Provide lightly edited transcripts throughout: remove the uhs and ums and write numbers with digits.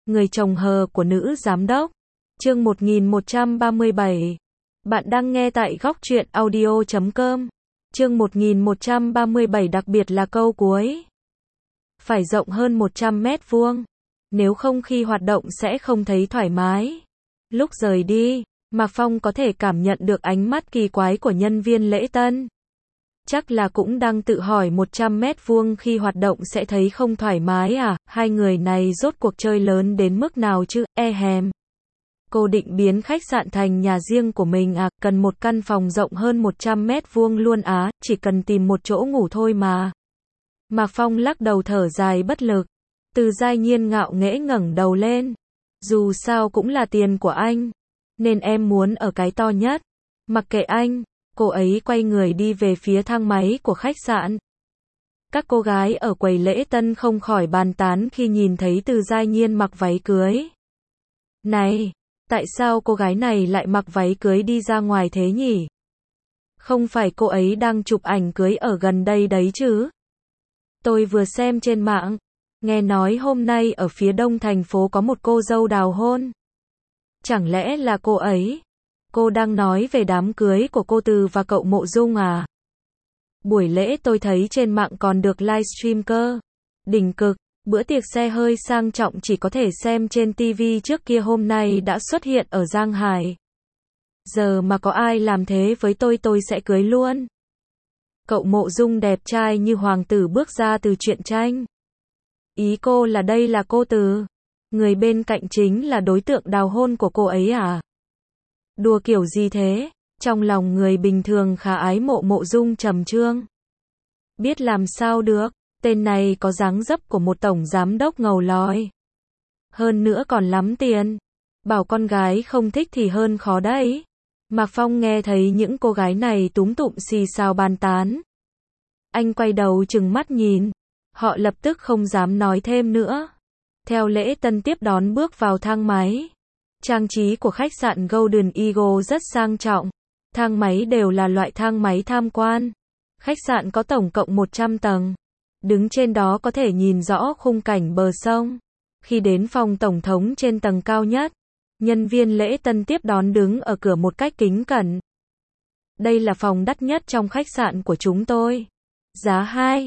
Người chồng hờ của nữ giám đốc. Chương 1137. Bạn đang nghe tại góc truyện audio.com. Chương 1137, đặc biệt là câu cuối. Phải rộng hơn 100 mét vuông. Nếu không khi hoạt động sẽ không thấy thoải mái. Lúc rời đi, Mạc Phong có thể cảm nhận được ánh mắt kỳ quái của nhân viên lễ tân. Chắc là cũng đang tự hỏi 100 mét vuông khi hoạt động sẽ thấy không thoải mái à, hai người này rốt cuộc chơi lớn đến mức nào chứ, Cô định biến khách sạn thành nhà riêng của mình à, cần một căn phòng rộng hơn 100 mét vuông luôn á, chỉ cần tìm một chỗ ngủ thôi mà. Mạc Phong lắc đầu thở dài bất lực. Từ Giai Nhiên ngạo nghễ ngẩng đầu lên. Dù sao cũng là tiền của anh, nên em muốn ở cái to nhất. Mặc kệ anh. Cô ấy quay người đi về phía thang máy của khách sạn. Các cô gái ở quầy lễ tân không khỏi bàn tán khi nhìn thấy Từ Giai Nhiên mặc váy cưới. Này, tại sao cô gái này lại mặc váy cưới đi ra ngoài thế nhỉ? Không phải cô ấy đang chụp ảnh cưới ở gần đây đấy chứ? Tôi vừa xem trên mạng, nghe nói hôm nay ở phía đông thành phố có một cô dâu đào hôn. Chẳng lẽ là cô ấy? Cô đang nói về đám cưới của cô Từ và cậu Mộ Dung à? Buổi lễ tôi thấy trên mạng còn được livestream cơ. Đỉnh cực, bữa tiệc xe hơi sang trọng chỉ có thể xem trên TV trước kia hôm nay đã xuất hiện ở Giang Hải. Giờ mà có ai làm thế với tôi sẽ cưới luôn. Cậu Mộ Dung đẹp trai như hoàng tử bước ra từ truyện tranh. Ý cô là đây là cô Từ. Người bên cạnh chính là đối tượng đào hôn của cô ấy à? Đùa kiểu gì thế? Trong lòng người bình thường khá ái mộ Mộ Dung trầm trương. Biết làm sao được, tên này có dáng dấp của một tổng giám đốc ngầu lòi. Hơn nữa còn lắm tiền. Bảo con gái không thích thì hơn khó đấy. Mạc Phong nghe thấy những cô gái này túm tụm xì xào bàn tán. Anh quay đầu trừng mắt nhìn. Họ lập tức không dám nói thêm nữa. Theo lễ tân tiếp đón bước vào thang máy. Trang trí của khách sạn Golden Eagle rất sang trọng. Thang máy đều là loại thang máy tham quan. Khách sạn có tổng cộng 100 tầng. Đứng trên đó có thể nhìn rõ khung cảnh bờ sông. Khi đến phòng tổng thống trên tầng cao nhất, nhân viên lễ tân tiếp đón đứng ở cửa một cách kính cẩn. Đây là phòng đắt nhất trong khách sạn của chúng tôi. Giá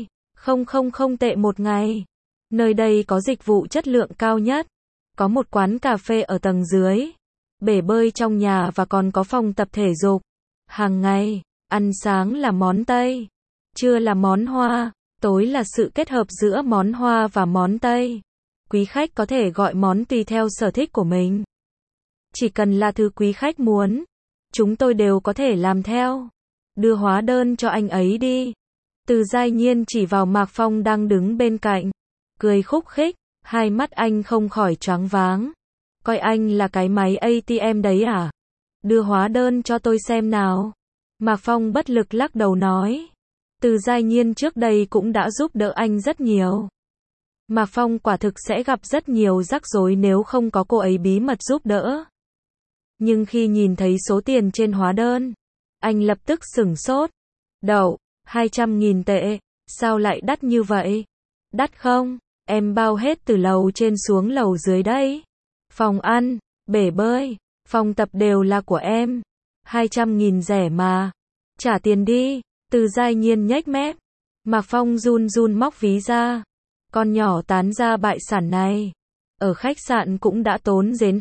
2,000 tệ một ngày. Nơi đây có dịch vụ chất lượng cao nhất. Có một quán cà phê ở tầng dưới, bể bơi trong nhà và còn có phòng tập thể dục. Hàng ngày, ăn sáng là món Tây, trưa là món Hoa, tối là sự kết hợp giữa món Hoa và món Tây. Quý khách có thể gọi món tùy theo sở thích của mình. Chỉ cần là thứ quý khách muốn, chúng tôi đều có thể làm theo. Đưa hóa đơn cho anh ấy đi. Từ Giai Nhiên chỉ vào Mạc Phong đang đứng bên cạnh, cười khúc khích. Hai mắt anh không khỏi choáng váng. Coi anh là cái máy ATM đấy à? Đưa hóa đơn cho tôi xem nào. Mạc Phong bất lực lắc đầu nói. Từ Giai Nhiên trước đây cũng đã giúp đỡ anh rất nhiều. Mạc Phong quả thực sẽ gặp rất nhiều rắc rối nếu không có cô ấy bí mật giúp đỡ. Nhưng khi nhìn thấy số tiền trên hóa đơn, anh lập tức sửng sốt. Đậu, 200.000 tệ, sao lại đắt như vậy? Đắt không? Em bao hết từ lầu trên xuống lầu dưới đấy. Phòng ăn, bể bơi, phòng tập đều là của em. 200.000 rẻ mà. Trả tiền đi. Từ Giai Nhiên nhếch mép. Mạc Phong run run móc ví ra. Con nhỏ tán ra bại sản này. Ở khách sạn cũng đã tốn đến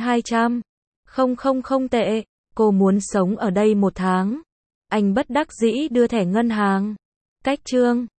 200.000 tệ. Cô muốn sống ở đây 1 tháng. Anh bất đắc dĩ đưa thẻ ngân hàng. Cách trương.